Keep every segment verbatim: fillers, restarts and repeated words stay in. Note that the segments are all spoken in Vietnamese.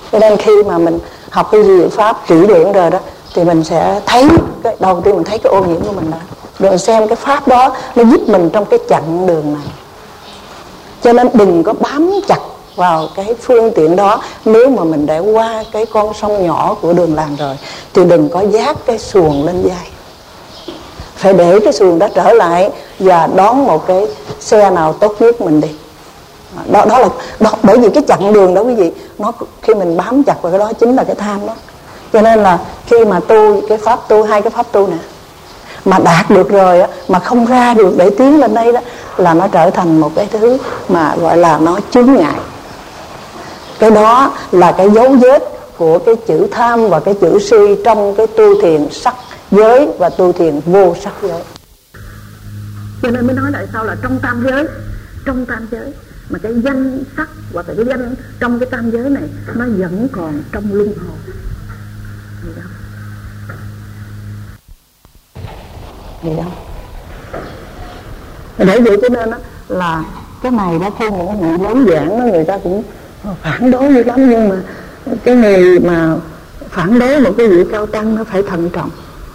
Cho nên khi mà mình học cái diệu pháp kỹ lưỡng rồi đó thì mình sẽ thấy cái đầu tiên mình thấy cái ô nhiễm của mình đó, rồi xem cái pháp đó nó giúp mình trong cái chặng đường này. Cho nên đừng có bám chặt vào cái phương tiện đó. Nếu mà mình đã qua cái con sông nhỏ của đường làng rồi thì đừng có vác cái xuồng lên vai, phải để cái xuồng đó trở lại và đón một cái xe nào tốt nhất mình đi. Đó, đó là đó, bởi vì cái chặng đường đó quý vị, nó khi mình bám chặt vào cái đó chính là cái tham đó. Cho nên là khi mà tu cái pháp tu, hai cái pháp tu nè, mà đạt được rồi á, mà không ra được để tiến lên đây đó, là nó trở thành một cái thứ mà gọi là nó chướng ngại. Cái đó là cái dấu vết của cái chữ tham và cái chữ si trong cái tu thiền sắc giới và tu thiền vô sắc giới. Cho nên mới nói lại sau là trong tam giới, trong tam giới mà cái danh sắc hoặc là cái danh trong cái tam giới này nó vẫn còn trong luân hồi. Vậy đâu. Để vậy cho nên đó, là cái này đó, khi những người lớn giảng đó, người ta cũng phản đối dữ lắm. Nhưng mà cái người mà phản đối một cái vị cao tăng nó phải thận trọng.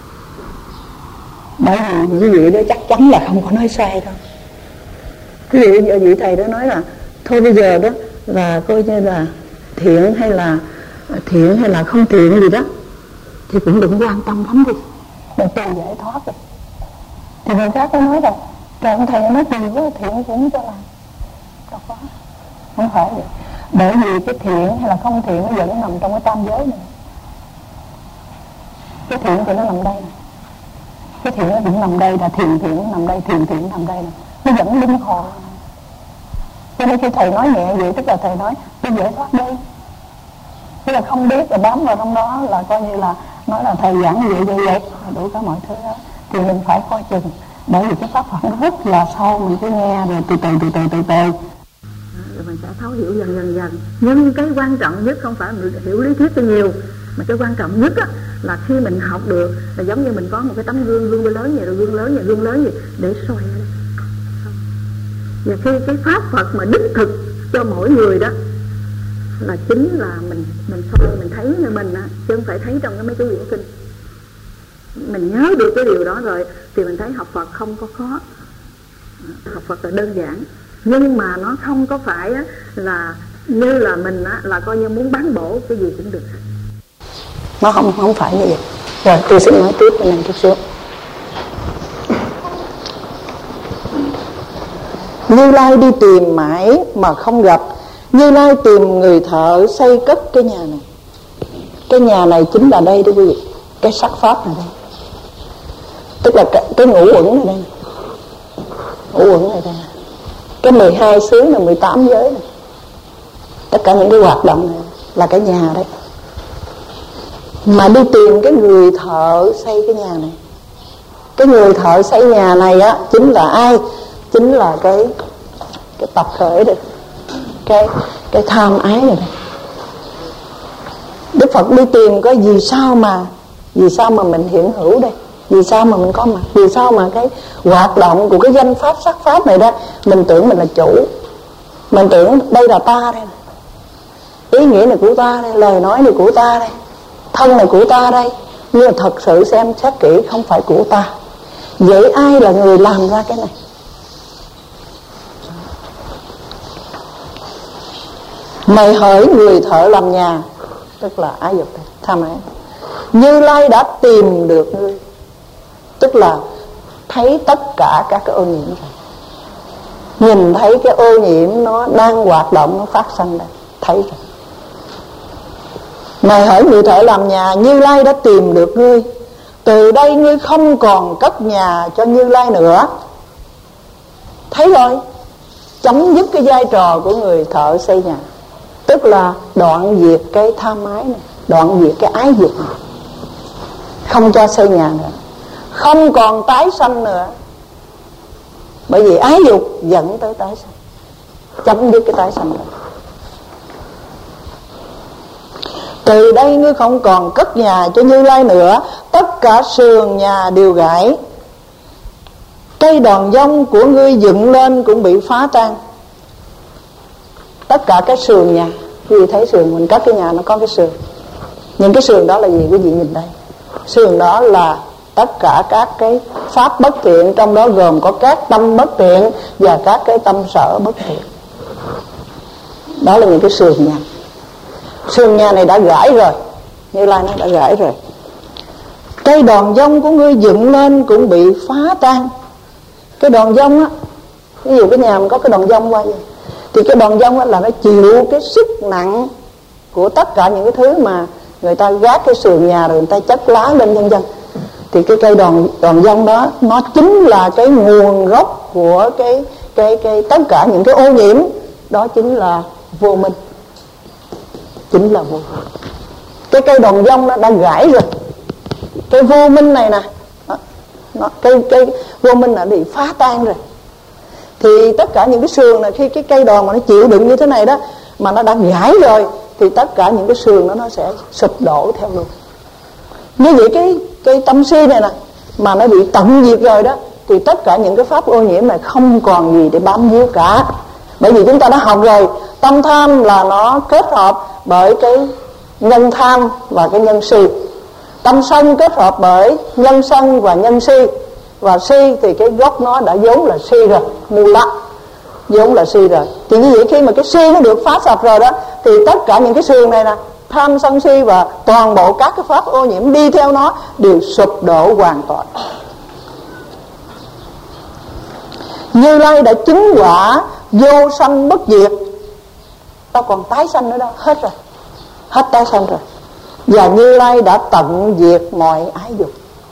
Bởi vì những vị đó chắc chắn là không có nói sai đâu. Cái vị, vị thầy đó nói là thôi bây giờ đó là coi như là thiện hay là thiện hay là không thiện gì đó thì cũng đừng quan tâm lắm đi, mình tự giải thoát rồi. Thì người khác có nói rằng trời ông thầy nói gì với thiện cũng cho làm, đâu có, không phải vậy. Bởi vì cái thiện hay là không thiện nó vẫn nằm trong cái tam giới này. Cái thiện thì nó nằm đây này, cái thiện nó vẫn nằm đây, là thiện thiện nó nằm đây, thiện thiện nằm đây này. Nó vẫn linh hồn. Cho nên khi thầy nói nhẹ vậy tức là thầy nói tôi giải thoát đi, tức là không biết là bám vào trong đó là coi như là nói là thầy giảng như vậy vậy vậy đủ cả mọi thứ đó. Thì mình phải coi chừng, bởi vì cái pháp Phật nó rất là sâu, mình cứ nghe rồi từ từ từ từ từ từ rồi mình sẽ thấu hiểu dần dần dần. Nhưng cái quan trọng nhất không phải mình hiểu lý thuyết cho nhiều, mà cái quan trọng nhất á, là khi mình học được là giống như mình có một cái tấm gương, gương lớn vậy, rồi gương lớn vậy, gương lớn vậy để soi lên. Và khi cái pháp Phật mà đích thực cho mỗi người đó là chính là mình mình soi, mình thấy người mình á, chứ không phải thấy trong cái mấy cái quyển kinh. Mình nhớ được cái điều đó rồi thì mình thấy học Phật không có khó, học Phật là đơn giản. Nhưng mà nó không có phải á, là như là mình á, là coi như muốn bán bổ cái gì cũng được. Nó không không phải như vậy. Rồi tôi sẽ nói tiếp cái này chút xíu. Như Lai đi tìm mãi mà không gặp. Như Lai tìm người thợ xây cất cái nhà này. Cái nhà này chính là đây đó quý vị, cái sắc pháp này đây, tức là cái, cái ngũ uẩn này đây, ngũ uẩn này đây, cái mười hai xứ là mười tám giới này. Tất cả những cái hoạt động này là cái nhà đấy. Mà đi tìm cái người thợ xây cái nhà này. Cái người thợ xây nhà này á chính là ai? Chính là cái cái tập khởi đây, cái cái tham ái này đây. Đức Phật đi tìm có vì sao mà vì sao mà mình hiện hữu đây, vì sao mà mình có mặt, vì sao mà cái hoạt động của cái danh pháp sắc pháp này đó, mình tưởng mình là chủ, mình tưởng đây là ta đây, ý nghĩa này của ta đây, lời nói này của ta đây, thân này của ta đây. Nhưng mà thật sự xem xét kỹ không phải của ta. Vậy ai là người làm ra cái này? Mày hỡi người thợ làm nhà, tức là ái dục đây, tham ái. Như Lai đã tìm được ngươi, tức là thấy tất cả các cái ô nhiễm rồi, nhìn thấy cái ô nhiễm nó đang hoạt động, nó phát sinh đây, thấy rồi. Mày hỡi người thợ làm nhà, Như Lai đã tìm được ngươi. Từ đây ngươi không còn cất nhà cho Như Lai nữa. Thấy rồi, chấm dứt cái vai trò của người thợ xây nhà, tức là đoạn diệt cái tham ái này, đoạn diệt cái ái dục này, không cho xây nhà nữa, không còn tái sanh nữa. Bởi vì ái dục dẫn tới tái sanh, chấm dứt cái tái sanh này. Từ đây ngươi không còn cất nhà cho Như Lai nữa. Tất cả sườn nhà đều gãy, cây đòn dông của ngươi dựng lên cũng bị phá tan. Tất cả cái sườn nhà, Quý vị thấy sườn mình cất cái nhà nó có cái sườn. Những cái sườn đó là gì quý vị nhìn đây? Sườn đó là tất cả các cái pháp bất thiện, trong đó gồm có các tâm bất thiện và các cái tâm sở bất thiện. Đó là những cái sườn nhà. Sườn nhà này đã gãy rồi, Như Lai nó đã gãy rồi. Cây đòn dông của ngươi dựng lên cũng bị phá tan. Cái đòn dông á, ví dụ cái nhà mà có cái đòn dông qua vậy, thì cái đòn dông á là nó chịu cái sức nặng của tất cả những cái thứ mà người ta gác cái sườn nhà rồi người ta chất lá lên vân vân. Thì cái cây đòn đòn dông đó nó chính là cái nguồn gốc của cái cái cái tất cả những cái ô nhiễm. Đó chính là vô minh, chính là vô minh. Cái cây đòn dông nó đã gãy rồi. Cái vô minh này nè, nó, nó, cái cái vô minh đã bị phá tan rồi. Thì tất cả những cái sườn này, khi cái cây đòn mà nó chịu đựng như thế này đó, mà nó đã gãy rồi, thì tất cả những cái sườn đó nó sẽ sụp đổ theo luôn. Như vậy cái cái tâm si này nè, mà nó bị tận diệt rồi đó, thì tất cả những cái pháp ô nhiễm này không còn gì để bám víu cả. Bởi vì chúng ta đã học rồi, tâm tham là nó kết hợp bởi cái nhân tham và cái nhân si. Tâm sân kết hợp bởi nhân sân và nhân si. Và si thì cái gốc nó đã vốn là si rồi, mù lắc, vốn là si rồi. Thì như vậy khi mà cái si nó được phá sạch rồi đó, thì tất cả những cái sườn này nè, tham sân si và toàn bộ các cái pháp ô nhiễm đi theo nó đều sụp đổ hoàn toàn. Như Lai đã chứng quả vô sanh bất diệt, đâu còn tái sanh nữa đâu, hết rồi, hết tái sanh rồi. Và Như Lai đã tận diệt mọi ái dục.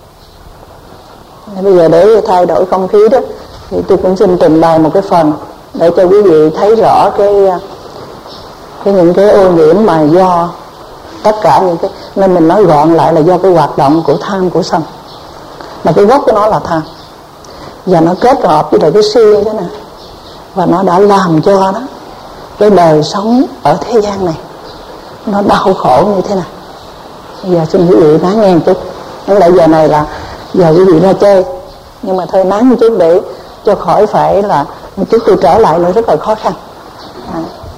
Bây giờ để thay đổi không khí đó, thì tôi cũng xin trình bày một cái phần để cho quý vị thấy rõ cái cái những cái ô nhiễm mà do tất cả những cái, nên mình nói gọn lại là do cái hoạt động của tham của sân. Mà cái gốc của nó là tham, và nó kết hợp với lại cái si như thế này, và nó đã làm cho đó cái đời sống ở thế gian này nó đau khổ như thế này. Bây giờ xin quý vị lắng nghe một chút. Đến lại giờ này là giờ quý vị ra chơi, nhưng mà thôi nán một chút để cho khỏi phải là một chút tôi trở lại nữa rất là khó khăn. À.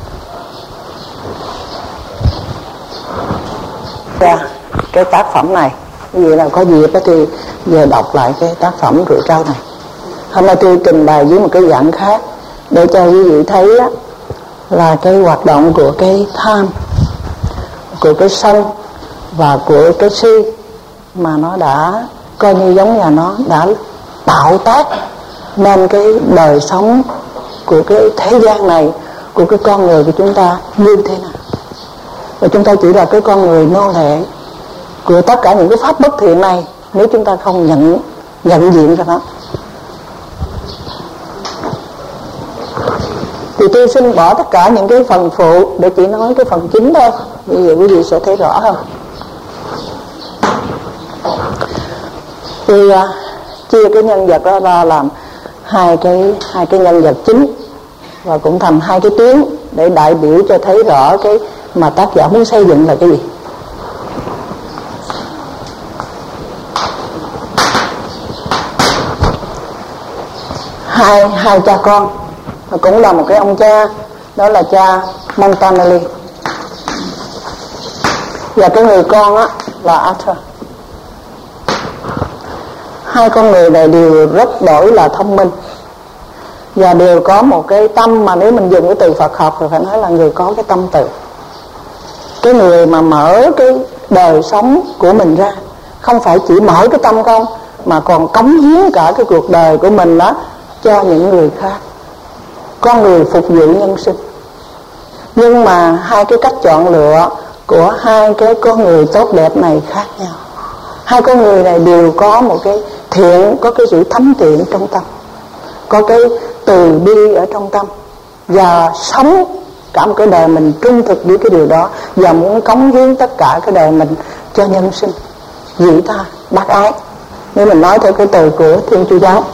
Ra cái tác phẩm này, quý vị nào có dịp thì giờ đọc lại cái tác phẩm Rượu Trâu này. Hôm nay tôi trình bày với một cái dạng khác để cho quý vị thấy á, là cái hoạt động của cái tham, của cái sân và của cái si mà nó đã coi như giống như nó đã tạo tác nên cái đời sống của cái thế gian này, của cái con người của chúng ta như thế nào. Và chúng ta chỉ là cái con người nô lệ của tất cả những cái pháp bất thiện này nếu chúng ta không nhận nhận diện ra nó. Thì tôi xin bỏ tất cả những cái phần phụ để chỉ nói cái phần chính thôi, bây giờ quý vị sẽ thấy rõ hơn. Thì uh, chia cái nhân vật đó ra làm hai cái hai cái nhân vật chính, và cũng thành hai cái tuyến để đại biểu cho thấy rõ cái mà tác giả muốn xây dựng là cái gì. Hai hai cha con, và cũng là một cái ông cha, đó là cha Montanelli, và cái người con á là Arthur. Hai con người này đều rất đổi là thông minh, và đều có một cái tâm mà nếu mình dùng cái từ Phật học thì phải nói là người có cái tâm từ. Cái người mà mở cái đời sống của mình ra, không phải chỉ mở cái tâm không, mà còn cống hiến cả cái cuộc đời của mình đó cho những người khác. Con người phục vụ nhân sinh. Nhưng mà hai cái cách chọn lựa của hai cái con người tốt đẹp này khác nhau. Hai con người này đều có một cái thiện, có cái sự thánh thiện trong tâm, có cái từ bi ở trong tâm, và sống cả một cái đời mình trung thực với cái điều đó, và muốn cống hiến tất cả cái đời mình cho nhân sinh, vị tha, bác ái, nếu mình nói theo cái từ của Thiên Chúa giáo.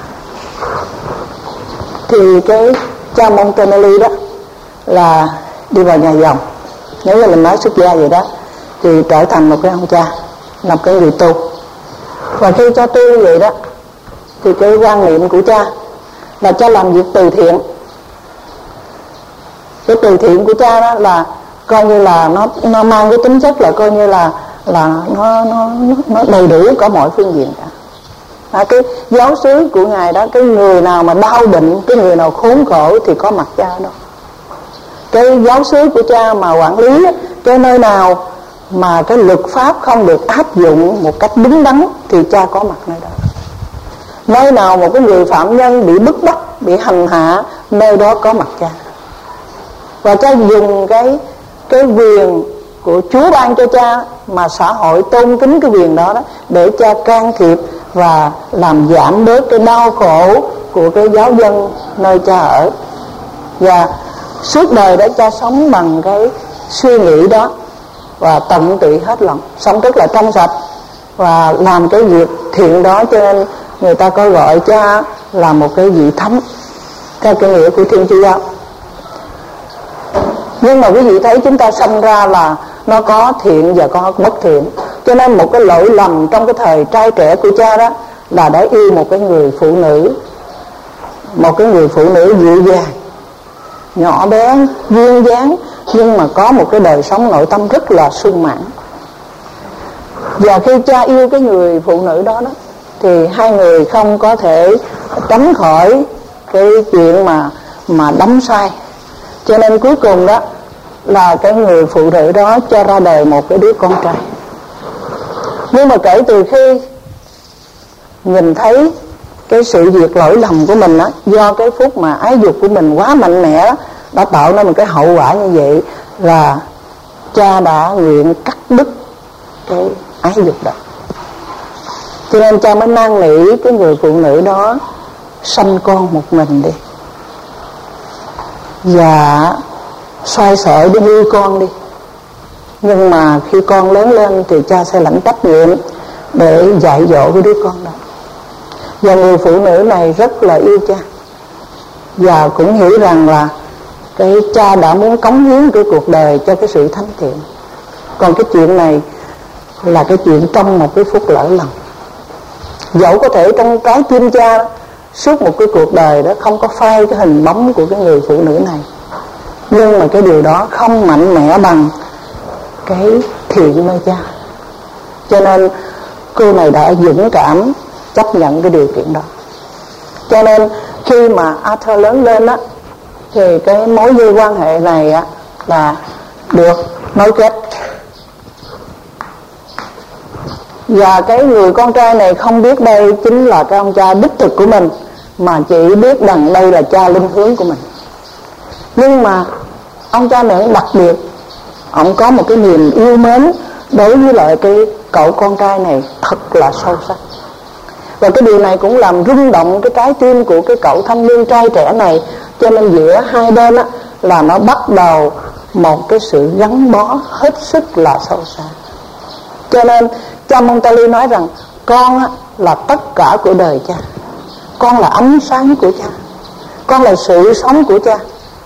Thì cái cha Montanelli đó là đi vào nhà dòng, nếu như mình nói xuất gia vậy đó, thì trở thành một cái ông cha, làm cái người tu. Và khi cha tu vậy đó, thì cái quan niệm của cha là cha làm việc từ thiện. Cái từ thiện của cha đó là coi như là nó nó mang cái tính chất là coi như là là nó nó nó đầy đủ cả mọi phương diện cả. À, cái giáo xứ của ngài đó, cái người nào mà đau bệnh, cái người nào khốn khổ thì có mặt cha đó. Cái giáo xứ của cha mà quản lý cái nơi nào mà cái luật pháp không được áp dụng một cách đúng đắn thì cha có mặt nơi đó. Nơi nào một cái người phạm nhân bị bức bách, bị hành hạ, nơi đó có mặt cha. Và cha dùng cái cái quyền của Chúa ban cho cha mà xã hội tôn kính cái quyền đó đó để cha can thiệp và làm giảm bớt cái đau khổ của cái giáo dân nơi cha ở. Và suốt đời đó cha sống bằng cái suy nghĩ đó và tận tụy hết lòng, sống rất là trong sạch và làm cái việc thiện đó, cho nên người ta có gọi cha là một cái vị thánh theo cái nghĩa của Thiên Chúa giáo. Nhưng mà quý vị thấy chúng ta sanh ra là nó có thiện và có bất thiện, cho nên một cái lỗi lầm trong cái thời trai trẻ của cha đó là đã yêu một cái người phụ nữ, một cái người phụ nữ dịu dàng, nhỏ bé, duyên dáng, nhưng mà có một cái đời sống nội tâm rất là sung mãn. Và khi cha yêu cái người phụ nữ đó đó thì hai người không có thể tránh khỏi cái chuyện mà mà đắm say, cho nên cuối cùng đó là cái người phụ nữ đó cho ra đời một cái đứa con trai. Nhưng mà kể từ khi nhìn thấy cái sự việc lỗi lầm của mình đó, do cái phút mà ái dục của mình quá mạnh mẽ đó, đã tạo nên một cái hậu quả như vậy, là cha đã nguyện cắt đứt cái ái dục đó. Cho nên cha mới năn nỉ cái người phụ nữ đó sanh con một mình đi, và xoay sở đi nuôi con đi. Nhưng mà khi con lớn lên thì cha sẽ lãnh trách nhiệm để dạy dỗ cái đứa con đó. Và người phụ nữ này rất là yêu cha, và cũng hiểu rằng là cái cha đã muốn cống hiến cái cuộc đời cho cái sự thánh thiện. Còn cái chuyện này là cái chuyện trong một cái phút lỡ lầm. Dẫu có thể trong trái tim cha suốt một cái cuộc đời đó không có phai cái hình bóng của cái người phụ nữ này, nhưng mà cái điều đó không mạnh mẽ bằng cái thiện nơi cha. Cho nên cô này đã dũng cảm chấp nhận cái điều kiện đó. Cho nên khi mà Arthur lớn lên á, thì cái mối dây quan hệ này á là được nối kết. Và cái người con trai này không biết đây chính là cái ông cha đích thực của mình, mà chỉ biết rằng đây là cha linh hướng của mình. Nhưng mà ông cha này đặc biệt, ông có một cái niềm yêu mến đối với lại cái cậu con trai này thật là sâu sắc. Và cái điều này cũng làm rung động cái trái tim của cái cậu thanh niên trai trẻ này. Cho nên giữa hai bên á, là nó bắt đầu một cái sự gắn bó hết sức là sâu xa. Cho nên cha Montali nói rằng con á, là tất cả của đời cha, con là ánh sáng của cha, con là sự sống của cha,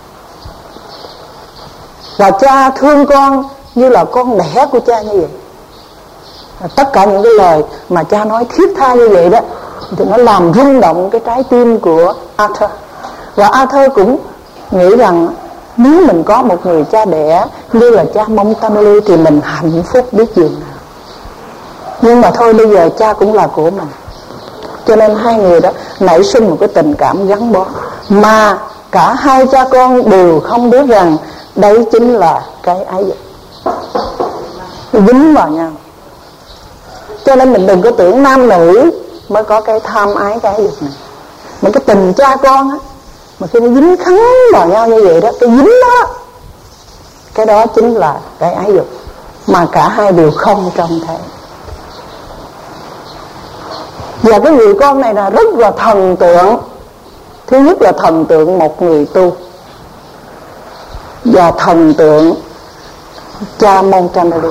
và cha thương con như là con đẻ của cha như vậy. Và tất cả những cái lời mà cha nói thiết tha như vậy đó thì nó làm rung động cái trái tim của Arthur. Và Arthur cũng nghĩ rằng nếu mình có một người cha đẻ như là cha Montali thì mình hạnh phúc biết dường nào. Nhưng mà thôi, bây giờ cha cũng là của mình. Cho nên hai người đó nảy sinh một cái tình cảm gắn bó, mà cả hai cha con đều không biết rằng đấy chính là cái ái dục, dính vào nhau. Cho nên mình đừng có tưởng nam nữ mới có cái tham ái cái ái dục này. Mà cái tình cha con á, mà khi nó dính khắn vào nhau như vậy đó, cái dính đó, cái đó chính là cái ái dục, mà cả hai đều không trong thể. Và cái người con này là rất là thần tượng. Thứ nhất là thần tượng một người tu, và thần tượng cha Montali.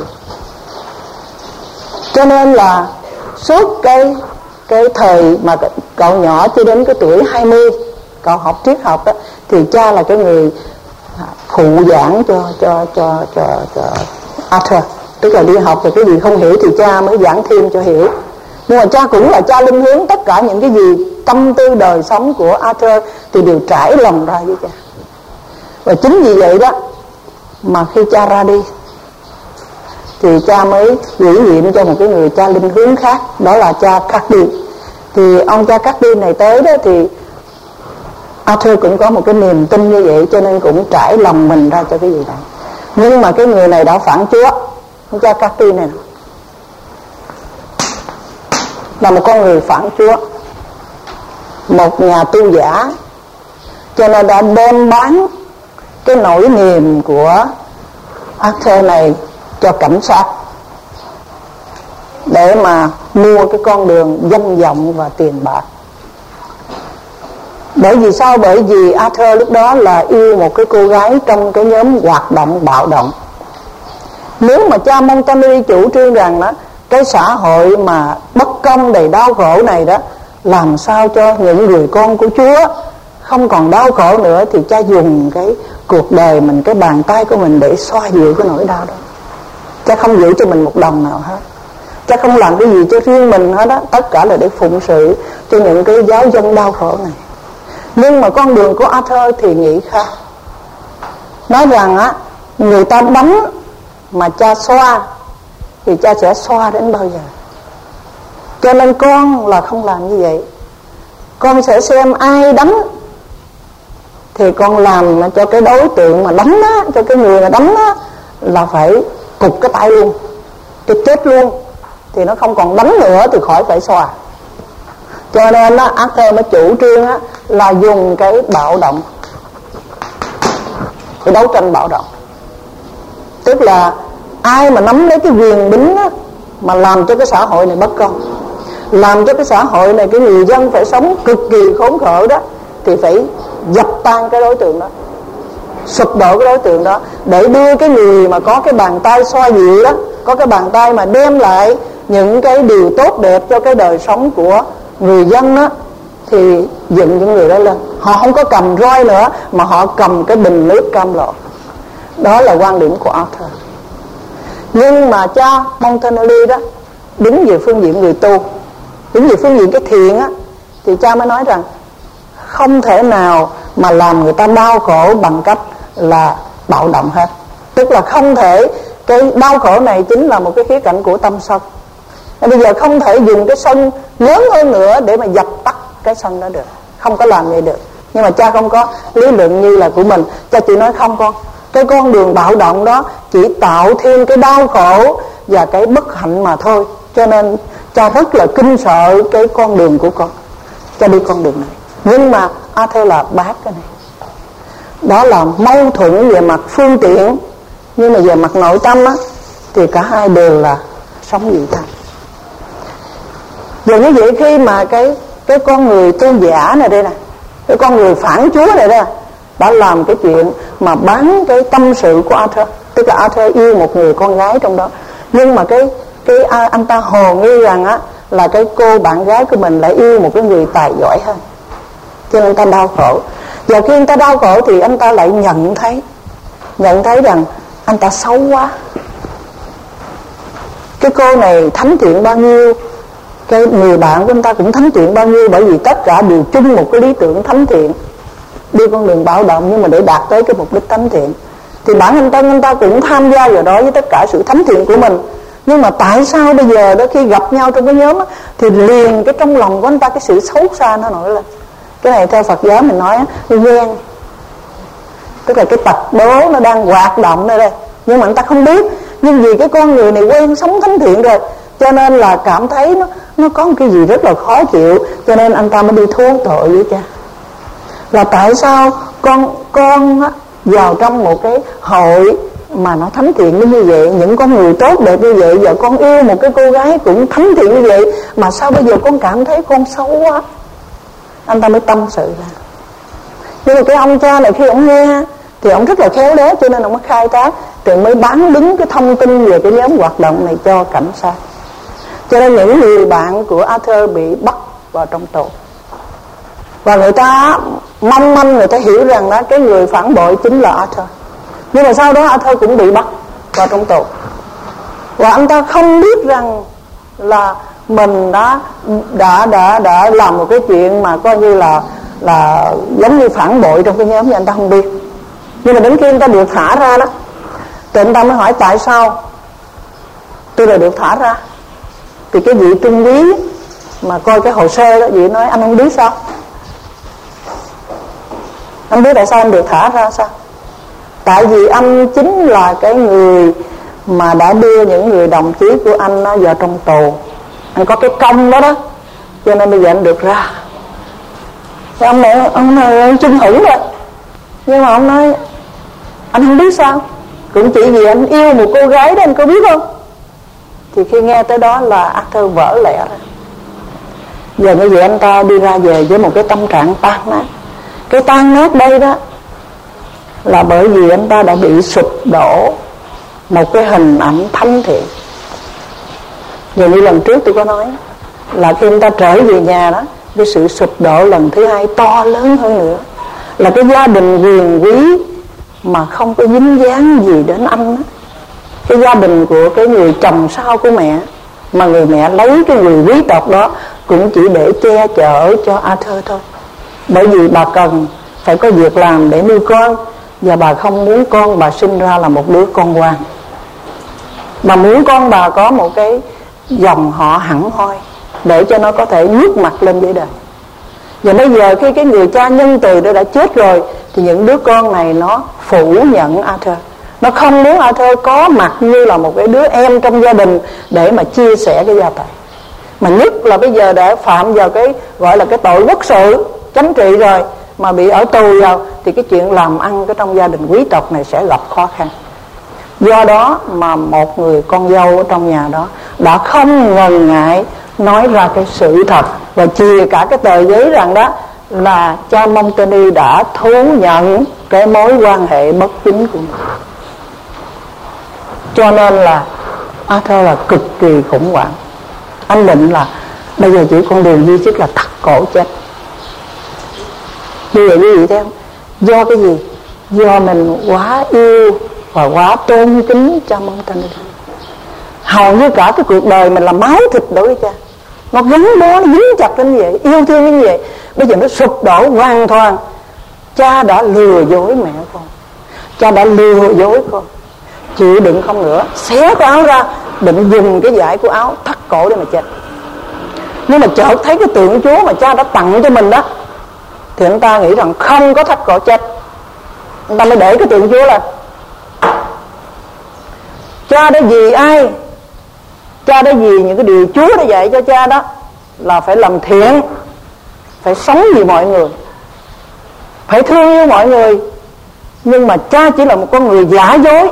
Cho nên là suốt cái cái thời mà cậu nhỏ chưa đến cái tuổi hai mươi, cậu học triết học đó, thì cha là cái người phụ giảng cho cho cho cho, cho Arthur. Tức là đi học thì cái gì không hiểu thì cha mới giảng thêm cho hiểu. Nhưng mà cha cũng là cha linh hướng, tất cả những cái gì tâm tư đời sống của Arthur thì đều trải lòng ra với cha. Và chính vì vậy đó mà khi cha ra đi thì cha mới gửi nhiệm cho một cái người cha linh hướng khác, đó là cha Cardi. Thì ông cha Cardi này tới đó thì Arthur cũng có một cái niềm tin như vậy, cho nên cũng trải lòng mình ra cho cái gì này. Nhưng mà cái người này đã phản Chúa. Ông cha Cardi này là một con người phản Chúa, một nhà tu giả, cho nên đã đem bán cái nỗi niềm của Arthur này cho cảnh sát để mà mua cái con đường danh vọng và tiền bạc. Bởi vì sao? Bởi vì Arthur lúc đó là yêu một cái cô gái trong cái nhóm hoạt động bạo động. Nếu mà cha Montgomery chủ trương rằng đó, cái xã hội mà bất công đầy đau khổ này đó, làm sao cho những người con của Chúa không còn đau khổ nữa, thì cha dùng cái cuộc đời mình, cái bàn tay của mình để xoa dịu cái nỗi đau đó. Cha không giữ cho mình một đồng nào hết. Cha không làm cái gì cho riêng mình hết đó. Tất cả là để phụng sự cho những cái giáo dân đau khổ này. Nhưng mà con đường của Arthur thì nghĩ khác. Nói rằng á, người ta đánh mà cha xoa thì cha sẽ xoa đến bao giờ. Cho nên con là không làm như vậy. Con sẽ xem ai đánh thì con làm cho cái đối tượng mà đánh á, cho cái người mà đánh á, là phải cụt cái tay luôn, cái chết luôn, thì nó không còn đánh nữa thì khỏi phải xoa. Cho nên á, Arthur mới chủ trương á, là dùng cái bạo động, cái đấu tranh bạo động. Tức là ai mà nắm lấy cái quyền bính á, mà làm cho cái xã hội này bất công, làm cho cái xã hội này cái người dân phải sống cực kỳ khốn khổ đó, thì phải dập tan cái đối tượng đó, sụp đổ cái đối tượng đó, để đưa cái người mà có cái bàn tay xoa dịu đó, có cái bàn tay mà đem lại những cái điều tốt đẹp cho cái đời sống của người dân đó, thì dựng những người đó lên. Họ không có cầm roi nữa, mà họ cầm cái bình nước cam lộ. Đó là quan điểm của Arthur. Nhưng mà cha Montgomery đó đứng về phương diện người tu, đứng về phương diện cái thiện á, thì cha mới nói rằng không thể nào mà làm người ta đau khổ bằng cách là bạo động hết. Tức là không thể, cái đau khổ này chính là một cái khía cạnh của tâm sân. Bây giờ không thể dùng cái sân lớn hơn nữa để mà dập tắt cái sân đó được, không có làm vậy được. Nhưng mà cha không có lý luận như là của mình. Cha chỉ nói không con, cái con đường bạo động đó chỉ tạo thêm cái đau khổ và cái bất hạnh mà thôi. Cho nên cha rất là kinh sợ cái con đường của con, cha đi con đường này. Nhưng mà Arthur là bác cái này. Đó là mâu thuẫn về mặt phương tiện, nhưng mà về mặt nội tâm á, thì cả hai đều là sống dị thân. Giờ như vậy khi mà cái cái con người tu giả này đây nè, cái con người phản Chúa này đây đã làm cái chuyện mà bán cái tâm sự của Arthur. Tức là Arthur yêu một người con gái trong đó, nhưng mà cái cái anh ta hồ nghi rằng á là cái cô bạn gái của mình lại yêu một cái người tài giỏi hơn, cho nên anh ta đau khổ. Và khi anh ta đau khổ thì anh ta lại nhận thấy nhận thấy rằng anh ta xấu quá. Cái cô này thánh thiện bao nhiêu, cái người bạn của anh ta cũng thánh thiện bao nhiêu, bởi vì tất cả đều chung một cái lý tưởng thánh thiện, đi con đường bạo động nhưng mà để đạt tới cái mục đích thánh thiện. Thì bản thân anh ta cũng tham gia vào đó với tất cả sự thánh thiện của mình. Nhưng mà tại sao bây giờ đó khi gặp nhau trong cái nhóm đó, thì liền cái trong lòng của anh ta cái sự xấu xa nó nổi lên. Cái này theo Phật giáo mình nói ghen, tức là cái tật đố nó đang hoạt động ở đây, nhưng mà anh ta không biết. Nhưng vì cái con người này quen sống thánh thiện rồi, cho nên là cảm thấy nó nó có một cái gì rất là khó chịu, cho nên anh ta mới đi thú tội với cha. Là tại sao con con á, vào trong một cái hội mà nó thánh thiện như vậy, những con người tốt đẹp như vậy, và con yêu một cái cô gái cũng thánh thiện như vậy, mà sao bây giờ con cảm thấy con xấu quá? Anh ta mới tâm sự ra. Nhưng mà cái ông cha này khi ông nghe thì ông rất là khéo léo, cho nên ông mới khai thác, thì mới bán đứng cái thông tin về cái nhóm hoạt động này cho cảnh sát. Cho nên những người bạn của Arthur bị bắt vào trong tù, và người ta mong manh người ta hiểu rằng đó cái người phản bội chính là Arthur. Nhưng mà sau đó Arthur cũng bị bắt vào trong tù, và anh ta không biết rằng là mình đã đã đã đã làm một cái chuyện mà coi như là là giống như phản bội trong cái nhóm, thì anh ta không biết. Nhưng mà đến khi anh ta được thả ra đó, Thì anh ta mới hỏi tại sao tôi lại được thả ra. Thì cái vị trung quý mà coi cái hồ sơ đó, vị nói anh không biết sao, anh biết tại sao anh được thả ra sao? Tại vì anh chính là cái người mà đã đưa những người đồng chí của anh vào trong tù, anh có cái công đó đó, cho nên bây giờ anh được ra. Thì ông này ông này ông chinh hủng rồi, nhưng mà ông nói anh không biết sao, cũng chỉ vì anh yêu một cô gái đó, anh có biết không? Thì khi nghe tới đó là Arthur vỡ lẽ ra. Giờ như vậy anh ta đi ra về với một cái tâm trạng tan nát. Cái tan nát đây đó là bởi vì anh ta đã bị sụp đổ một cái hình ảnh thánh thiện. Giờ như lần trước tôi có nói là khi anh ta trở về nhà đó, cái sự sụp đổ lần thứ hai to lớn hơn nữa là cái gia đình quyền quý mà không có dính dáng gì đến anh đó. Cái gia đình của cái người chồng sau của mẹ, mà người mẹ lấy cái người quý tộc đó cũng chỉ để che chở cho Arthur thôi. Bởi vì bà cần phải có việc làm để nuôi con, và bà không muốn con bà sinh ra là một đứa con quan. Bà muốn con bà có một cái dòng họ hẳn hoi để cho nó có thể ngước mặt lên với đời. Và bây giờ khi cái người cha nhân từ đó đã chết rồi, thì những đứa con này nó phủ nhận Arthur. Nó không muốn Arthur có mặt như là một cái đứa em trong gia đình để mà chia sẻ cái gia tài. Mà nhất là bây giờ đã phạm vào cái gọi là cái tội quốc sự chánh trị rồi, mà bị ở tù vào, thì cái chuyện làm ăn cái trong gia đình quý tộc này sẽ gặp khó khăn. Do đó mà một người con dâu ở trong nhà đó đã không ngần ngại nói ra cái sự thật và chìa cả cái tờ giấy rằng đó là cha Montaigne đã thú nhận cái mối quan hệ bất chính của mình. Cho nên là Arthur là cực kỳ khủng hoảng. Anh định là bây giờ chỉ con đường duy nhất là thắt cổ chết. Như vậy quý vị thấy không? Do cái gì? Do mình quá yêu và quá tôn kính cha Montaigne. Hầu như cả cái cuộc đời mình là máu thịt đối với cha. Nó gắn bó, nó dính chặt đến như vậy, yêu thương như vậy. Bây giờ nó sụp đổ hoàn toàn. Cha đã lừa dối mẹ con, cha đã lừa dối con, chịu đựng không nữa, xé cái áo ra, định dùng cái dải của áo thắt cổ để mà chết. Nhưng mà chợt thấy cái tượng Chúa mà cha đã tặng cho mình đó, thì anh ta nghĩ rằng không có thắt cổ chết. Anh ta mới để cái tượng Chúa lên. Cha đã vì ai? Cha đã vì những cái điều Chúa đã dạy cho cha đó, là phải làm thiện, phải sống vì mọi người, phải thương yêu mọi người. Nhưng mà cha chỉ là một con người giả dối.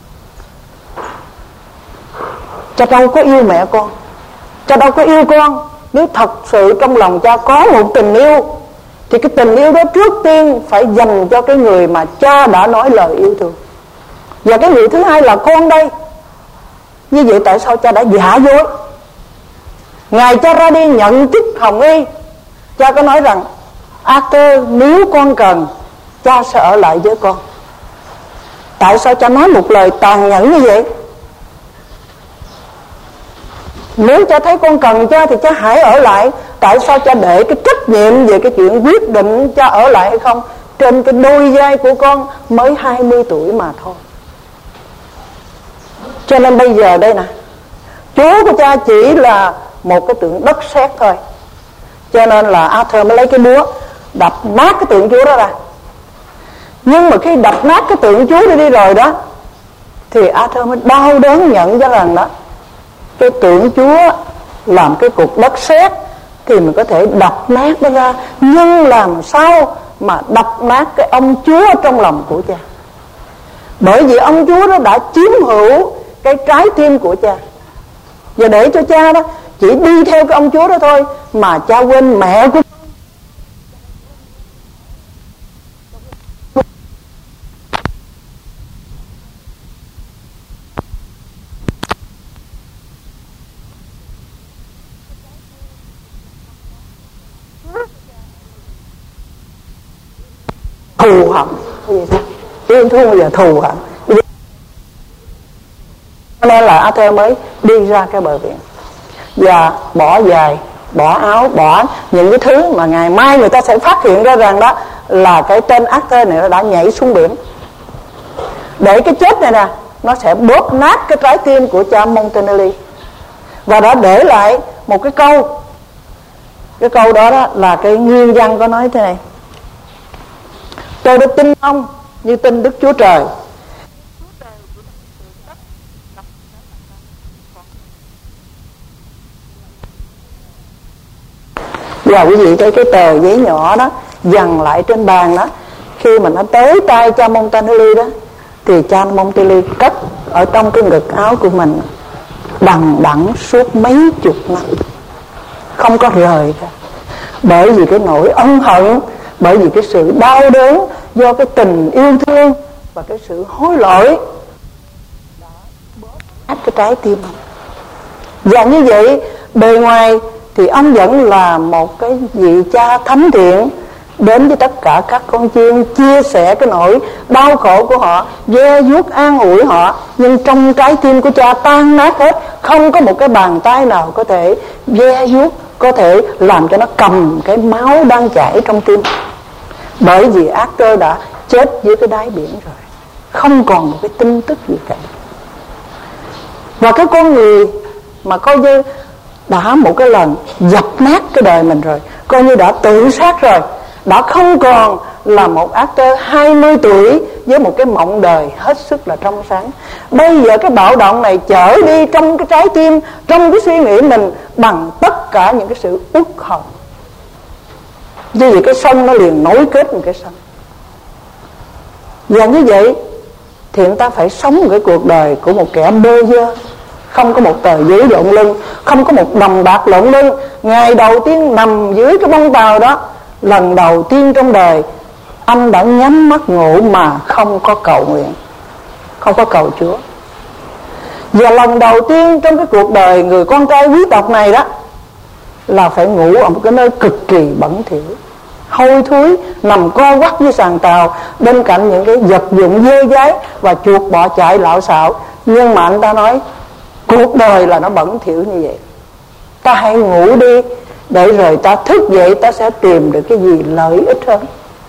Cha đâu có yêu mẹ con, cha đâu có yêu con. Nếu thật sự trong lòng cha có một tình yêu, thì cái tình yêu đó trước tiên phải dành cho cái người mà cha đã nói lời yêu thương. Và cái người thứ hai là con đây. Như vậy tại sao cha đã giả dối? Ngày cha ra đi nhận chức hồng y, cha có nói rằng Arthur, nếu con cần, cha sẽ ở lại với con. Tại sao cha nói một lời tàn nhẫn như vậy? Nếu cha thấy con cần cha thì cha hãy ở lại. Tại sao cha để cái trách nhiệm về cái chuyện quyết định cha ở lại hay không trên cái đôi vai của con mới hai mươi tuổi mà thôi? Cho nên bây giờ đây nè, Chúa của cha chỉ là một cái tượng đất sét thôi. Cho nên là Arthur mới lấy cái búa đập nát cái tượng Chúa đó ra. Nhưng mà khi đập nát cái tượng Chúa đi đi rồi đó, thì Arthur mới đau đớn nhận ra rằng đó, cái tượng Chúa làm cái cục đất sét thì mình có thể đập nát nó ra, nhưng làm sao mà đập nát cái ông Chúa trong lòng của cha? Bởi vì ông Chúa đó đã chiếm hữu cái trái tim của cha. Và để cho cha đó chỉ đi theo cái ông Chúa đó thôi, mà cha quên mẹ của thù hận. Yêu thương bây giờ thù hận. Cho nên là Arthur mới đi ra cái bờ biển và bỏ giày, bỏ áo, bỏ những cái thứ mà ngày mai người ta sẽ phát hiện ra rằng đó là cái tên Arthur này nó đã nhảy xuống biển. Để cái chết này nè nó sẽ bóp nát cái trái tim của cha Montanelli, và đã để lại một cái câu. Cái câu đó, đó là cái nguyên văn có nói thế này: tôi đã tin ông như tin Đức Chúa Trời. Và quý vị thấy cái tờ giấy nhỏ đó dằn lại trên bàn đó, khi mà nó tới tay cha Montanelli đó, thì cha Montanelli cất ở trong cái ngực áo của mình đằng đẵng suốt mấy chục năm, không có rời ra. Bởi vì cái nỗi ân hận, bởi vì cái sự đau đớn do cái tình yêu thương và cái sự hối lỗi đã bóp nát cái trái tim ông. Và như vậy, bề ngoài thì ông vẫn là một cái vị cha thánh thiện, đến với tất cả các con chiên, chia sẻ cái nỗi đau khổ của họ, ve vuốt an ủi họ. Nhưng trong trái tim của cha tan nát hết, không có một cái bàn tay nào có thể ve vuốt, có thể làm cho nó cầm cái máu đang chảy trong tim. Bởi vì Arthur đã chết dưới cái đáy biển rồi, không còn một cái tin tức gì cả. Và cái con người mà coi như đã một cái lần dập nát cái đời mình rồi, coi như đã tự sát rồi, đã không còn là một Arthur hai mươi tuổi với một cái mộng đời hết sức là trong sáng. Bây giờ cái bạo động này chở đi trong cái trái tim, trong cái suy nghĩ mình, bằng tất cả những cái sự uất hận. Như vậy cái sông nó liền nối kết một cái sông. Và như vậy thì người ta phải sống một cái cuộc đời của một kẻ bơ vơ, không có một tờ giấy lộn lưng, không có một đồng bạc lộn lưng. Ngày đầu tiên nằm dưới cái bông tàu đó, lần đầu tiên trong đời anh đã nhắm mắt ngủ mà không có cầu nguyện, không có cầu Chúa. Và lần đầu tiên trong cái cuộc đời người con trai quý tộc này đó là phải ngủ ở một cái nơi cực kỳ bẩn thỉu, hôi thối, nằm co quắp dưới sàn tàu, bên cạnh những cái vật dụng dơ dáy và chuột bọ chạy lạo xạo. Nhưng mà anh ta nói cuộc đời là nó bẩn thỉu như vậy, ta hãy ngủ đi, để rồi ta thức dậy ta sẽ tìm được cái gì lợi ích hơn.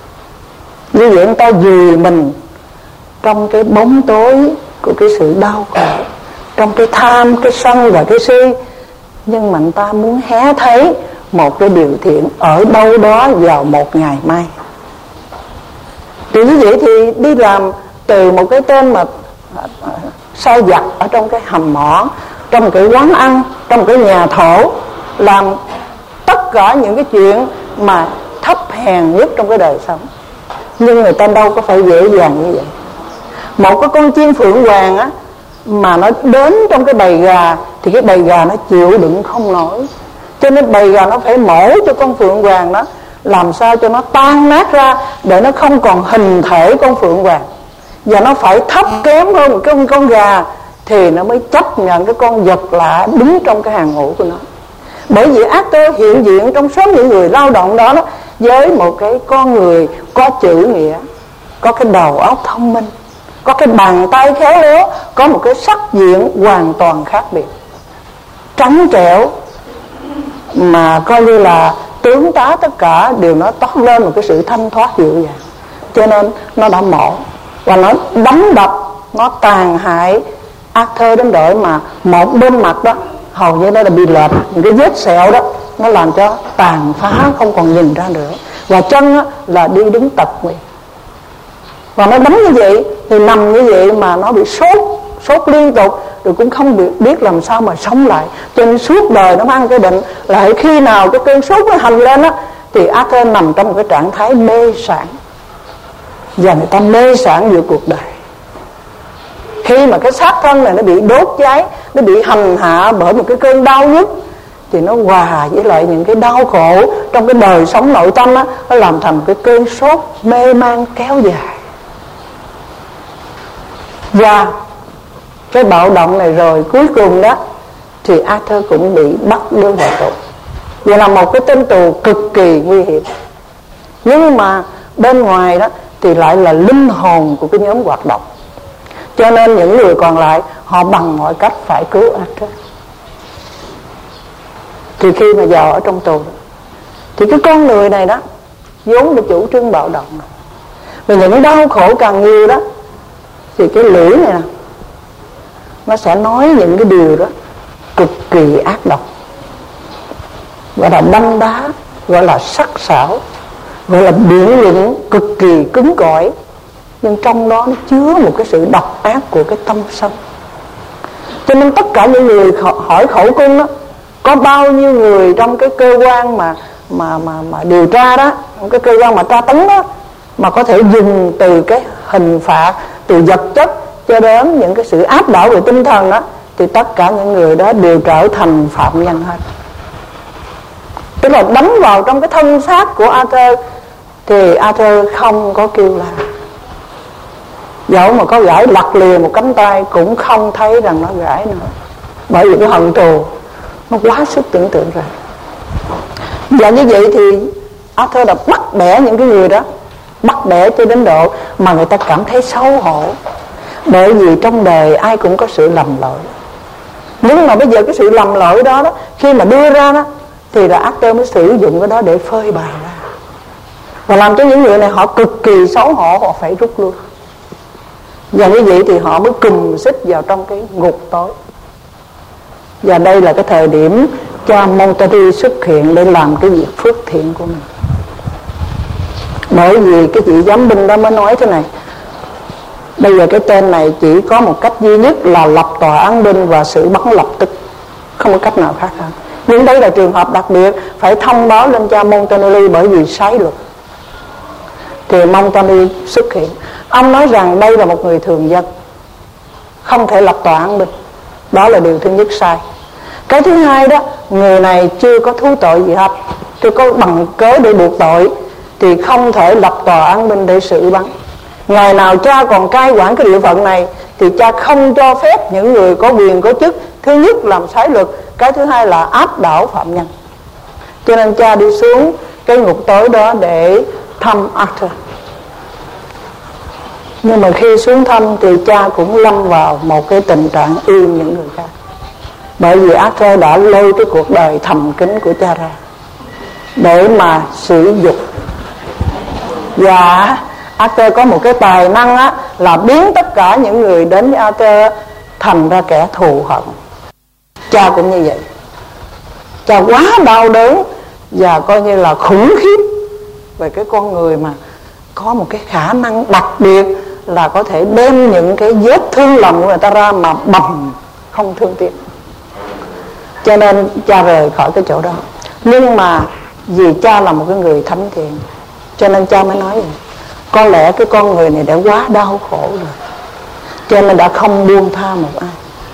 Như vậy anh ta dùi mình trong cái bóng tối của cái sự đau khổ, trong cái tham, cái sân và cái si. Nhưng mà anh ta muốn hé thấy một cái điều thiện ở đâu đó vào một ngày mai. Thì như vậy thì đi làm từ một cái tên mà sai vặt ở trong cái hầm mỏ, trong một cái quán ăn, trong một cái nhà thổ, làm tất cả những cái chuyện mà thấp hèn nhất trong cái đời sống. Nhưng người ta đâu có phải dễ dàng như vậy. Một cái con chim phượng hoàng á, mà nó đến trong cái bầy gà, thì cái bầy gà nó chịu đựng không nổi, cho nên bầy gà nó phải mổ cho con phượng hoàng đó, làm sao cho nó tan nát ra, để nó không còn hình thể con phượng hoàng. Và nó phải thấp kém hơn một con, con gà, thì nó mới chấp nhận cái con vật lạ đứng trong cái hàng ngũ của nó. Bởi vì Arthur hiện diện trong số những người lao động đó, đó với một cái con người có chữ nghĩa, có cái đầu óc thông minh, có cái bàn tay khéo léo, có một cái sắc diện hoàn toàn khác biệt, trắng trẻo, mà coi như là tướng tá tất cả đều nó toát lên một cái sự thanh thoát dịu dàng. Cho nên nó đã mổ và nó đấm đập, nó tàn hại Arthur đến đổi mà một bên mặt đó hầu như nó là bị lệch, những cái vết sẹo đó nó làm cho tàn phá không còn nhìn ra nữa. Và chân á, là đi đứng tật nguyện. Và nó đấm như vậy thì nằm như vậy mà nó bị sốt, sốt liên tục, rồi cũng không biết, biết làm sao mà sống lại. Cho nên suốt đời nó mang cái định là khi nào cái cơn sốt nó hành lên á, thì Arthur nằm trong một cái trạng thái mê sản. Và người ta mê sản giữa cuộc đời. Khi mà cái xác thân này nó bị đốt cháy, nó bị hành hạ bởi một cái cơn đau nhức, thì nó hòa với lại những cái đau khổ trong cái đời sống nội tâm á, nó làm thành cái cơn sốt mê man kéo dài. Và cái bạo động này rồi cuối cùng đó thì Arthur cũng bị bắt đưa vào tù. Vậy là một cái tên tù cực kỳ nguy hiểm. Nhưng mà bên ngoài đó thì lại là linh hồn của cái nhóm hoạt động. Cho nên những người còn lại họ bằng mọi cách phải cứu Arthur. Thì khi mà vào ở trong tù đó, thì cái con người này đó vốn là chủ trương bạo động. Và những đau khổ càng nhiều đó, thì cái lưỡi này nè, nó sẽ nói những cái điều đó cực kỳ ác độc, gọi là đanh đá, gọi là sắc sảo, gọi là biện luận cực kỳ cứng cỏi, nhưng trong đó nó chứa một cái sự độc ác của cái tâm sân. Cho nên tất cả những người hỏi khẩu cung đó, có bao nhiêu người trong cái cơ quan mà mà mà mà điều tra đó, cái cơ quan mà tra tấn đó, mà có thể dùng từ cái hình phạt, từ vật chất cho đến những cái sự áp đảo về tinh thần đó, thì tất cả những người đó đều trở thành phạm nhân hết. Tức là đánh vào trong cái thân xác của Arthur, thì Arthur không có kêu la. Dẫu mà có gãi lặt lìa một cánh tay cũng không thấy rằng nó gãi nữa, bởi vì cái hận thù nó quá sức tưởng tượng rồi. Và như vậy thì Arthur đã bắt bẻ những cái người đó, bắt bẻ cho đến độ mà người ta cảm thấy xấu hổ. Bởi vì trong đời ai cũng có sự lầm lỗi, nhưng mà bây giờ cái sự lầm lỗi đó, đó khi mà đưa ra đó, thì là Arthur mới sử dụng cái đó để phơi bày ra, và làm cho những người này họ cực kỳ xấu hổ, họ phải rút lui. Và như vậy thì họ mới cùm xích vào trong cái ngục tối. Và đây là cái thời điểm cha Montague xuất hiện để làm cái việc phước thiện của mình. Bởi vì cái chị giám binh đó mới nói thế này: bây giờ cái tên này chỉ có một cách duy nhất là lập tòa án binh và xử bắn lập tức, không có cách nào khác hơn. Nhưng đây là trường hợp đặc biệt, phải thông báo lên cha Montague bởi vì sai luật. Thì Montague xuất hiện, ông nói rằng đây là một người thường dân, không thể lập tòa án binh. Đó là điều thứ nhất sai. Cái thứ hai đó, người này chưa có thú tội gì hết, chưa có bằng cớ để buộc tội, thì không thể lập tòa án binh để xử bắn. Ngày nào cha còn cai quản cái địa phận này thì cha không cho phép những người có quyền có chức, thứ nhất làm trái luật, cái thứ hai là áp đảo phạm nhân. Cho nên cha đi xuống cái ngục tối đó để thăm Arthur. Nhưng mà khi xuống thăm thì cha cũng lâm vào một cái tình trạng yêu những người khác, bởi vì Arthur đã lôi cái cuộc đời thầm kín của cha ra để mà sử dụng. Và Arthur có một cái tài năng á, là biến tất cả những người đến với Arthur thành ra kẻ thù hận. Cha cũng như vậy. Cha quá đau đớn và coi như là khủng khiếp về cái con người mà có một cái khả năng đặc biệt là có thể đem những cái vết thương lòng của người ta ra mà bầm không thương tiếc. Cho nên cha rời khỏi cái chỗ đó. Nhưng mà vì cha là một cái người thánh thiện, cho nên cha mới nói vậy. Có lẽ cái con người này đã quá đau khổ rồi, cho nên đã không buông tha một ai.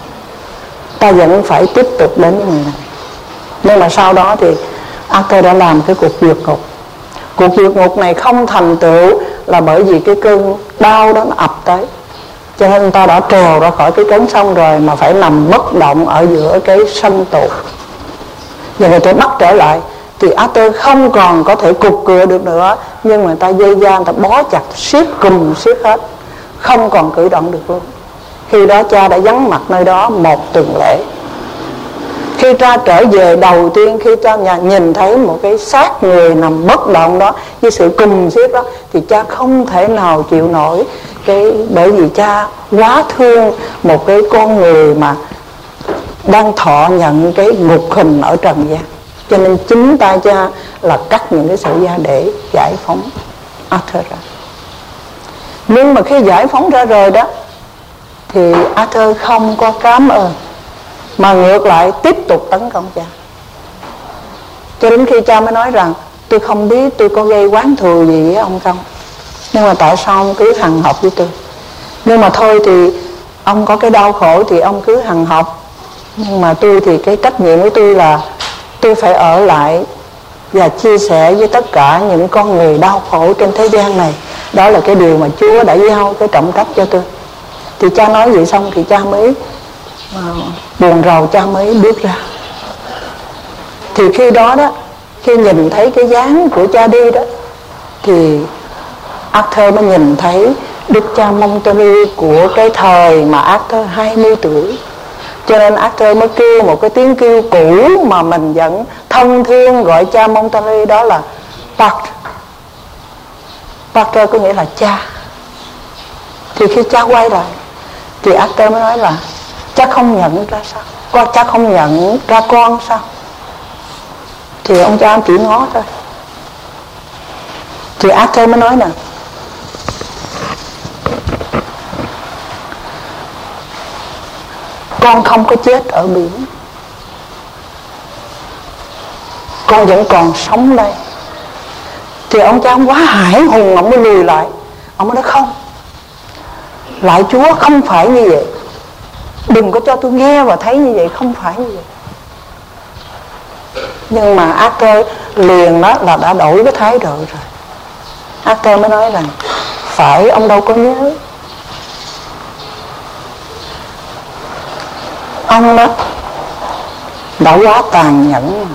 Ta vẫn phải tiếp tục đến với người này. Nhưng mà sau đó thì Arthur đã làm cái cuộc vượt ngục. Cuộc vượt ngục này không thành tựu là bởi vì cái cơn đau đó nó ập tới, cho nên ta đã trèo ra khỏi cái cống sông rồi mà phải nằm bất động ở giữa cái sông tù. Và người ta bắt trở lại thì Arthur không còn có thể cục cựa được nữa, nhưng mà người ta dây da, người ta bó chặt, siết cùm siết hết, không còn cử động được luôn. Khi đó cha đã vắng mặt nơi đó một tuần lễ. Khi cha trở về đầu tiên, khi cha nhà nhìn thấy một cái xác người nằm bất động đó với sự cùm xiết đó, thì cha không thể nào chịu nổi cái, bởi vì cha quá thương một cái con người mà đang thọ nhận cái ngục hình ở trần gian. Cho nên chính tay cha là cắt những cái sợi da để giải phóng Arthur ra. Nhưng mà khi giải phóng ra rồi đó thì Arthur không có cảm ơn, mà ngược lại tiếp tục tấn công cha. Cho đến khi cha mới nói rằng tôi không biết tôi có gây oán thù gì với ông không, nhưng mà tại sao ông cứ hằn học với tôi. Nhưng mà thôi thì ông có cái đau khổ thì ông cứ hằn học, nhưng mà tôi thì cái trách nhiệm của tôi là tôi phải ở lại và chia sẻ với tất cả những con người đau khổ trên thế gian này. Đó là cái điều mà Chúa đã giao cái trọng trách cho tôi. Thì cha nói vậy xong thì cha mới uh, buồn rầu, cha mới bước ra. Thì khi đó đó, khi nhìn thấy cái dáng của cha đi đó, thì Arthur mới nhìn thấy đức cha Montague của cái thời mà Arthur hai mươi tuổi. Cho nên Arthur mới kêu một cái tiếng kêu cũ mà mình vẫn thân thương gọi cha Montague, đó là Pater. Pater có nghĩa là cha. Thì khi cha quay lại thì Arthur mới nói là Cha không nhận ra sao? Con cha không nhận ra con sao? Thì ông cha chỉ ngó thôi. Thì Arthur mới nói nè, con không có chết ở biển, con vẫn còn sống đây. Thì ông cha ông quá hải hùng, ông mới lùi lại. Ông mới nói không, lại Chúa không phải như vậy, đừng có cho tôi nghe và thấy như vậy, không phải như vậy. Nhưng mà Arthur liền đó là đã đổi cái thái độ rồi. Arthur mới nói rằng phải, ông đâu có nhớ. Ông đó đã quá tàn nhẫn.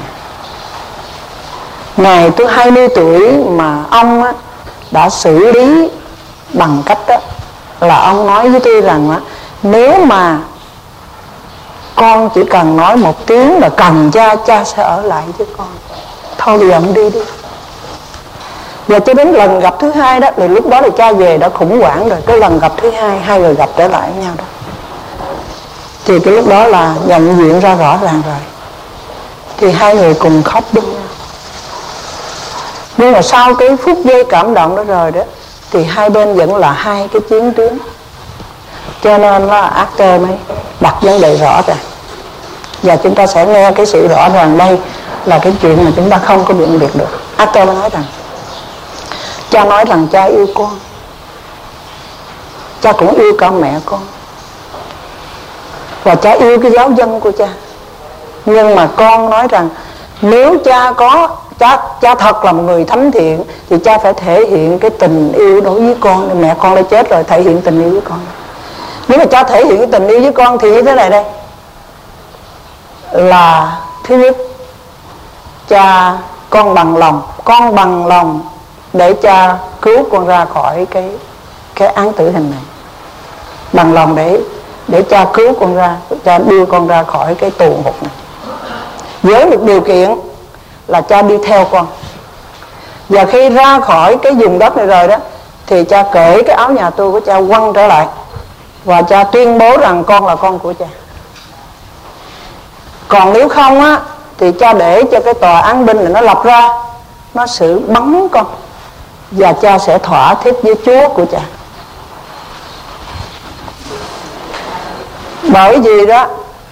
Ngày tôi hai mươi tuổi mà ông á, đã xử lý bằng cách đó là ông nói với tôi rằng á, nếu mà con chỉ cần nói một tiếng là cần cha, cha sẽ ở lại với con. Thôi bây giờ ông đi đi. Và cho đến lần gặp thứ hai đó, thì lúc đó là cha về đã khủng hoảng rồi. Cái lần gặp thứ hai, hai người gặp trở lại với nhau đó, thì cái lúc đó là nhận diện ra rõ ràng rồi. Thì hai người cùng khóc bên nhau. Nhưng mà sau cái phút giây cảm động đó rồi đó, thì hai bên vẫn là hai cái chiến tuyến. Cho nên là Arthur mới đặt vấn đề rõ ràng. Và chúng ta sẽ nghe cái sự rõ ràng đây là cái chuyện mà chúng ta không có biện biệt được. Arthur mới nói rằng cha nói rằng cha yêu con, cha cũng yêu cả mẹ con, và cha yêu cái giáo dân của cha. Nhưng mà con nói rằng nếu cha có cha, cha thật là một người thánh thiện thì cha phải thể hiện cái tình yêu đối với con. Mẹ con đã chết rồi, thể hiện tình yêu với con. Nếu mà cha thể hiện cái tình yêu với con thì như thế này đây, là thứ nhất, cha con bằng lòng, con bằng lòng để cha cứu con ra khỏi cái cái án tử hình này, bằng lòng để để cha cứu con ra, cha đưa con ra khỏi cái tù ngục này, với một điều kiện là cha đi theo con. Và khi ra khỏi cái vùng đất này rồi đó, thì cha cởi cái áo nhà tù của cha quăng trở lại, và cha tuyên bố rằng con là con của cha. Còn nếu không á, thì cha để cho cái tòa án binh này nó lập ra, nó xử bắn con, và cha sẽ thỏa thích với Chúa của cha. Bởi vì đó,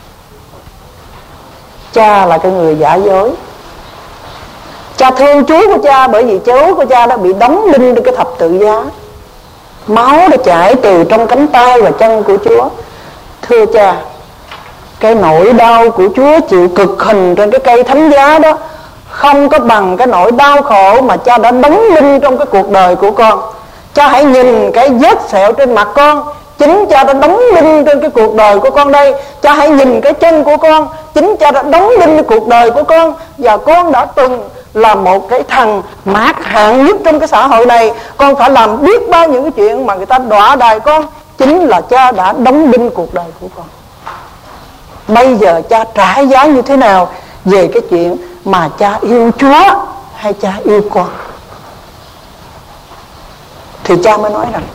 cha là cái người giả dối. Cha thương Chúa của cha, bởi vì Chúa của cha đã bị đóng đinh trên cái thập tự giá, máu đã chảy từ trong cánh tay và chân của Chúa. Thưa cha, cái nỗi đau của Chúa chịu cực hình trên cái cây thánh giá đó không có bằng cái nỗi đau khổ mà cha đã đóng đinh trong cái cuộc đời của con. Cha hãy nhìn cái vết sẹo trên mặt con, chính cha đã đóng đinh trên cái cuộc đời của con đây. Cha hãy nhìn cái chân của con, chính cha đã đóng đinh cái cuộc đời của con. Và con đã từng là một cái thằng mát hạng nhất trong cái xã hội này. Con phải làm biết bao những cái chuyện mà người ta đọa đài con, chính là cha đã đóng đinh cuộc đời của con. Bây giờ cha trả giá như thế nào về cái chuyện mà cha yêu Chúa hay cha yêu con? Thì cha mới nói rằng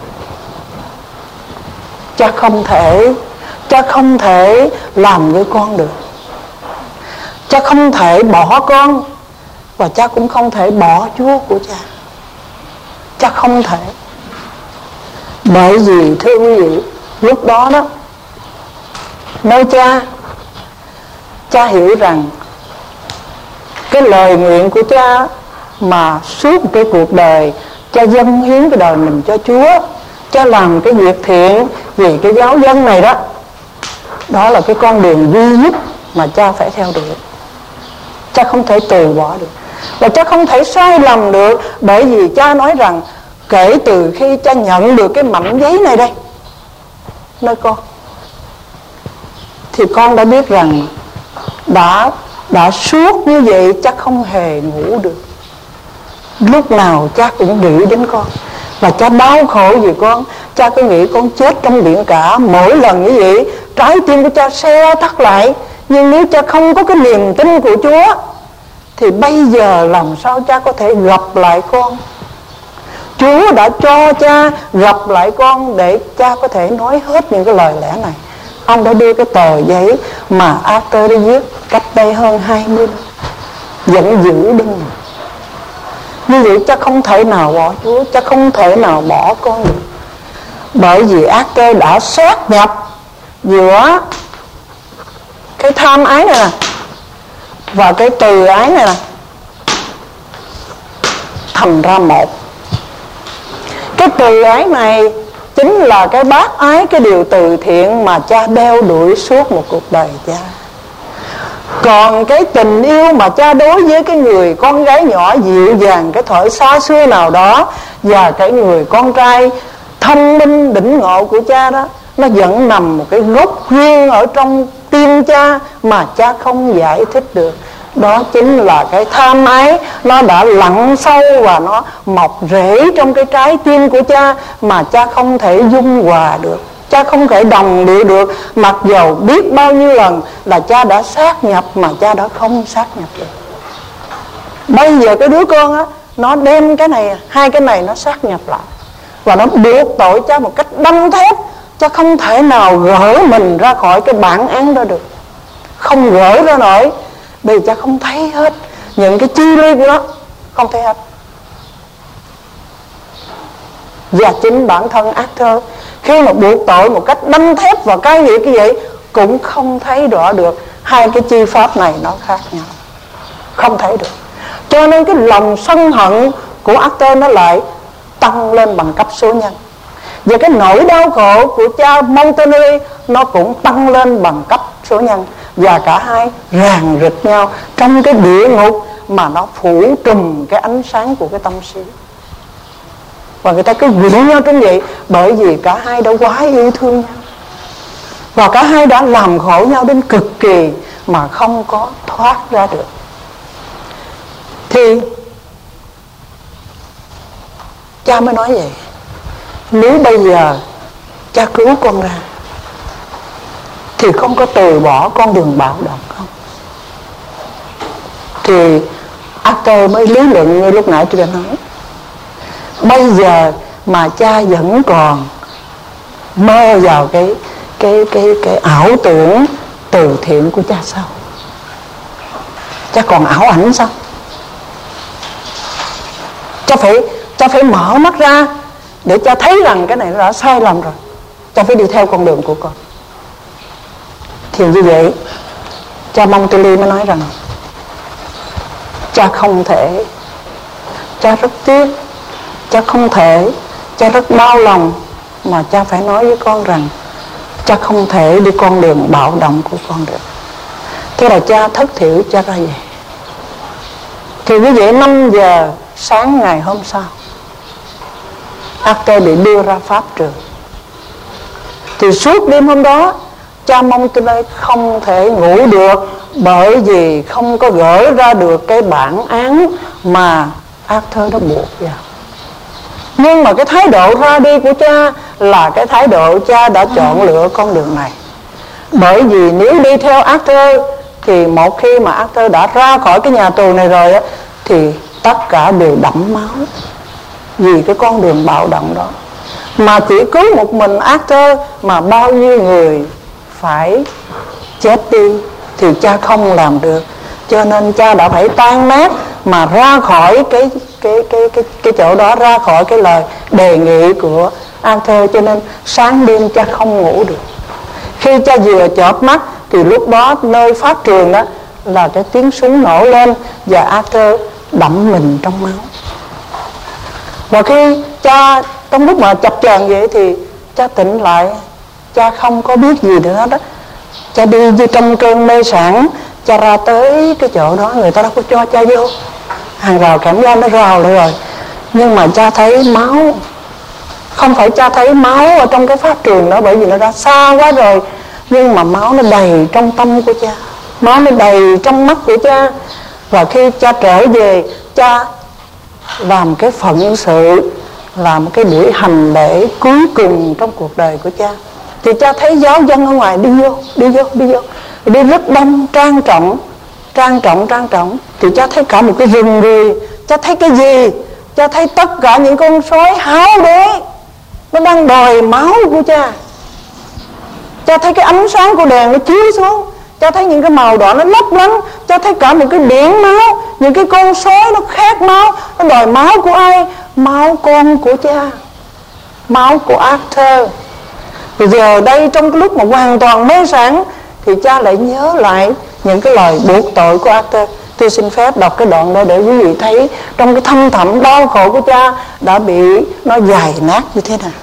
cha không thể cha không thể làm như con được. Cha không thể bỏ con, và cha cũng không thể bỏ Chúa của cha. Cha không thể. Bởi vì thưa quý vị, lúc đó đó, nơi cha cha hiểu rằng cái lời nguyện của cha mà suốt cái cuộc đời cha dâng hiến cái đời mình cho Chúa, cha làm cái việc thiện vì cái giáo dân này đó, đó là cái con đường duy nhất mà cha phải theo đuổi. Cha không thể từ bỏ được, và cha không thể sai lầm được. Bởi vì cha nói rằng kể từ khi cha nhận được cái mảnh giấy này đây nơi con, thì con đã biết rằng đã đã suốt như vậy cha không hề ngủ được. Lúc nào cha cũng nghĩ đến con, và cha đau khổ vì con. Cha cứ nghĩ con chết trong biển cả. Mỗi lần như vậy trái tim của cha se thắt lại. Nhưng nếu cha không có cái niềm tin của Chúa thì bây giờ làm sao cha có thể gặp lại con? Chúa đã cho cha gặp lại con để cha có thể nói hết những cái lời lẽ này. Ông đã đưa cái tờ giấy mà Arthur đã viết cách đây hơn hai mươi năm, vẫn giữ bên mình. Như vậy cha không thể nào bỏ Chúa, cha không thể nào bỏ con được. Bởi vì Arthur đã sát nhập giữa cái tham ái này nè và cái từ ái này nè, thành ra một. Cái từ ái này chính là cái bác ái, cái điều từ thiện mà cha đeo đuổi suốt một cuộc đời cha. Còn cái tình yêu mà cha đối với cái người con gái nhỏ dịu dàng, cái thuở xa xưa nào đó, và cái người con trai thông minh đỉnh ngộ của cha đó, nó vẫn nằm một cái gốc riêng ở trong tim cha mà cha không giải thích được. Đó chính là cái tham ái, nó đã lặn sâu và nó mọc rễ trong cái trái tim của cha mà cha không thể dung hòa được, cha không thể đồng điệu được. Mặc dầu biết bao nhiêu lần là cha đã sát nhập mà cha đã không sát nhập được. Bây giờ cái đứa con á, nó đem cái này, hai cái này nó sát nhập lại, và nó buộc tội cha một cách đanh thép. Cha không thể nào gỡ mình ra khỏi cái bản án đó được, không gỡ ra nổi. Bởi vì cha không thấy hết những cái chi ly của nó, không thấy hết. Và chính bản thân Arthur khi mà buộc tội một cách đanh thép vào cái gì cái vậy cũng không thấy rõ được hai cái chi pháp này nó khác nhau, không thấy được. Cho nên cái lòng sân hận của Arthur nó lại tăng lên bằng cấp số nhân. Và cái nỗi đau khổ của cha Montanelli nó cũng tăng lên bằng cấp số nhân. Và cả hai ràng rịch nhau trong cái địa ngục mà nó phủ trùm cái ánh sáng của cái tâm trí. Và người ta cứ quyện nhau trong vậy, bởi vì cả hai đã quá yêu thương nhau, và cả hai đã làm khổ nhau đến cực kỳ mà không có thoát ra được. Thì cha mới nói vậy, nếu bây giờ cha cứu con ra thì không có từ bỏ con đường bạo động không? Thì Arthur mới lý luận như lúc nãy tôi đã nói, bây giờ mà cha vẫn còn mơ vào cái cái cái cái ảo tưởng từ thiện của cha sao? Cha còn ảo ảnh sao? Cha phải cha phải mở mắt ra để cha thấy rằng cái này nó đã sai lầm rồi. Cha phải đi theo con đường của con. Thì như vậy cha Montanelli mới nói rằng cha không thể, cha rất tiếc, cha không thể, cha rất đau lòng mà cha phải nói với con rằng cha không thể đi con đường bạo động của con được. Thế là cha thất thiểu, cha ra về. Thì như vậy năm giờ sáng ngày hôm sau, Arthur bị đưa ra pháp trường. Thì suốt đêm hôm đó cha Montanelli không thể ngủ được, bởi vì không có gỡ ra được cái bản án mà Arthur đã buộc vào. Nhưng mà cái thái độ ra đi của cha là cái thái độ cha đã chọn lựa con đường này. Bởi vì nếu đi theo Arthur thì một khi mà Arthur đã ra khỏi cái nhà tù này rồi á, thì tất cả đều đẫm máu vì cái con đường bạo động đó. Mà chỉ cứu một mình Arthur mà bao nhiêu người phải chết đi thì cha không làm được. Cho nên cha đã phải tan nát mà ra khỏi cái cái cái cái cái chỗ đó, ra khỏi cái lời đề nghị của Arthur. Cho nên sáng đêm cha không ngủ được. Khi cha vừa chợp mắt thì lúc đó nơi pháp trường đó là cái tiếng súng nổ lên và Arthur đẫm mình trong máu. Và khi cha trong lúc mà chập chờn vậy thì cha tỉnh lại, cha không có biết gì nữa đó. Cha đi như trong cơn mê sảng, cha ra tới cái chỗ đó, người ta đâu có cho cha vô, hàng rào kẽm gai nó rào lại rồi. Nhưng mà cha thấy máu. Không phải cha thấy máu ở trong cái pháp trường đó, bởi vì nó đã xa quá rồi. Nhưng mà máu nó đầy trong tâm của cha, máu nó đầy trong mắt của cha. Và khi cha trở về, cha làm cái phận sự, làm cái buổi hành lễ cuối cùng trong cuộc đời của cha. Thì cha thấy giáo dân ở ngoài đi vô, đi vô, đi vô, đi rất đông, trang trọng, trang trọng, trang trọng. Thì cha thấy cả một cái rừng người. Cha thấy cái gì? Cha thấy tất cả những con sói háo đế, nó đang đòi máu của cha. Cha thấy cái ánh sáng của đèn nó chiếu xuống, cha thấy những cái màu đỏ nó lấp lánh, cha thấy cả một cái biển máu, những cái con sói nó khát máu, nó đòi máu của ai? Máu con của cha, máu của Arthur. Rồi giờ đây trong cái lúc mà hoàn toàn mê sảng thì cha lại nhớ lại những cái lời buộc tội của Arthur. Tôi xin phép đọc cái đoạn đó để quý vị thấy trong cái thâm thẳm đau khổ của cha đã bị nó dày nát như thế nào.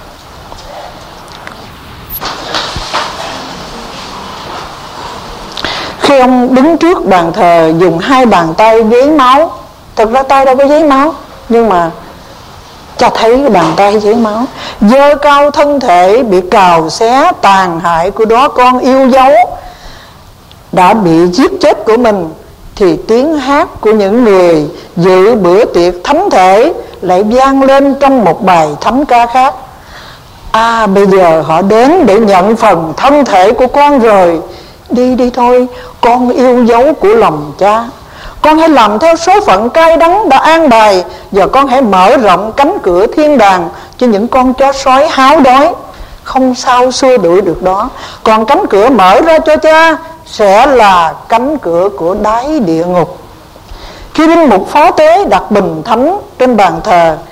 Khi ông đứng trước bàn thờ dùng hai bàn tay giấy máu, thực ra tay đâu có giấy máu, nhưng mà cha thấy cái bàn tay giấy máu, giơ cao thân thể bị cào xé tàn hại của đó con yêu dấu đã bị giết chết của mình, thì tiếng hát của những người dự bữa tiệc thánh thể lại vang lên trong một bài thánh ca khác. À, bây giờ họ đến để nhận phần thân thể của con rồi. Đi đi thôi, con yêu dấu của lòng cha. Con hãy làm theo số phận cay đắng đã an bài, và con hãy mở rộng cánh cửa thiên đàng cho những con chó sói háo đói. Không sao xua đuổi được đó. Còn cánh cửa mở ra cho cha sẽ là cánh cửa của đáy địa ngục. Khi linh mục phó tế đặt bình thánh trên bàn thờ,